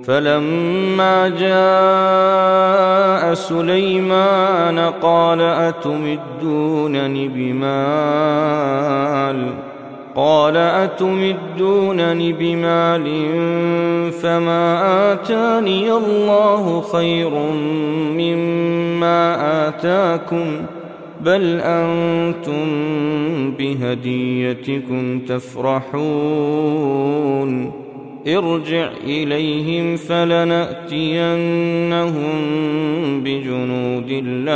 فلما جاء سليمان قال أتمدونني بمال فما آتاني الله خير مما آتاكم بل أنتم بهديتكم تفرحون ارجع إليهم فلنأتينهم بجنود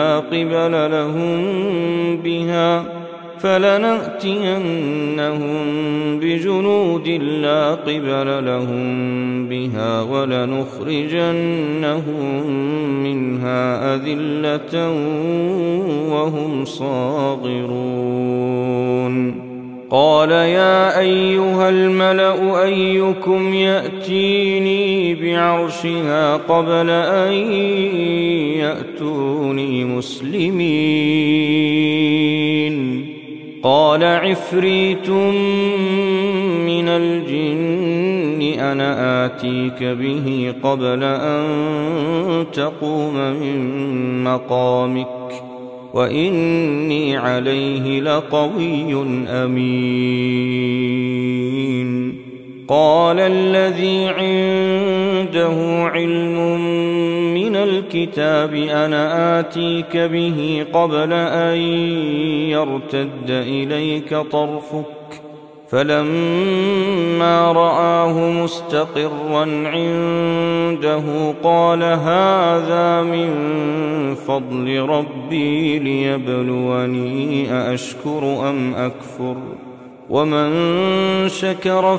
لا قبل لهم بها ولنخرجنهم منها أذلة وهم صاغرون قال يا أيها الملأ أيكم يأتيني بعرشها قبل أن يأتوني مسلمين قال عفريت من الجن أنا آتيك به قبل أن تقوم من مقامك وإني عليه لقوي أمين قال الذي عنده علم من الكتاب أنا آتيك به قبل أن يرتد إليك طرفك فلما رآه مستقرا عنده قال هذا من فضل ربي ليبلوني أأشكر أم أكفر ومن شكر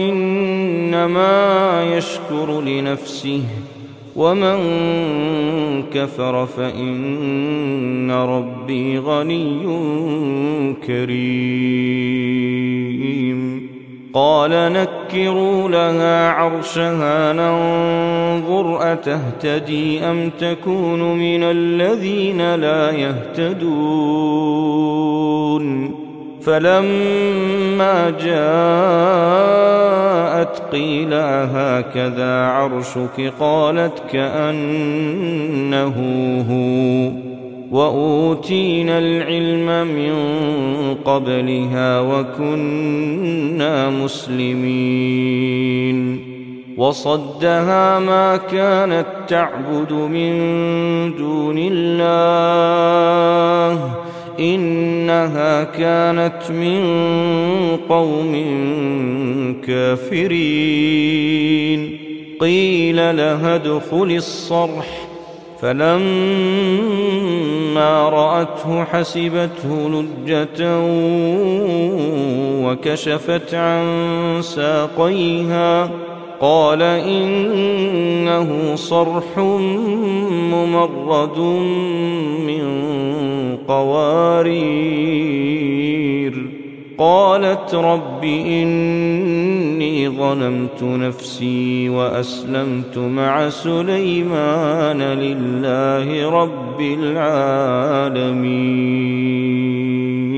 فإنما يشكر لنفسه ومن كفر فإن ربي غني كريم قال نكروا لها عرشها ننظر أتهتدي أم تكون من الذين لا يهتدون فلما جاءت قيل أهكذا عرشك قالت كأنه هو وأوتينا العلم من قبلها وكنا مسلمين وصدها ما كانت تعبد من دون الله إنها كانت من قوم كافرين قيل لها ادخل الصرح فلما رأته حسبته لجة وكشفت عن ساقيها قال إنه صرح ممرد من قوارير قالت رب إني ظلمت نفسي وأسلمت مع سليمان لله رب العالمين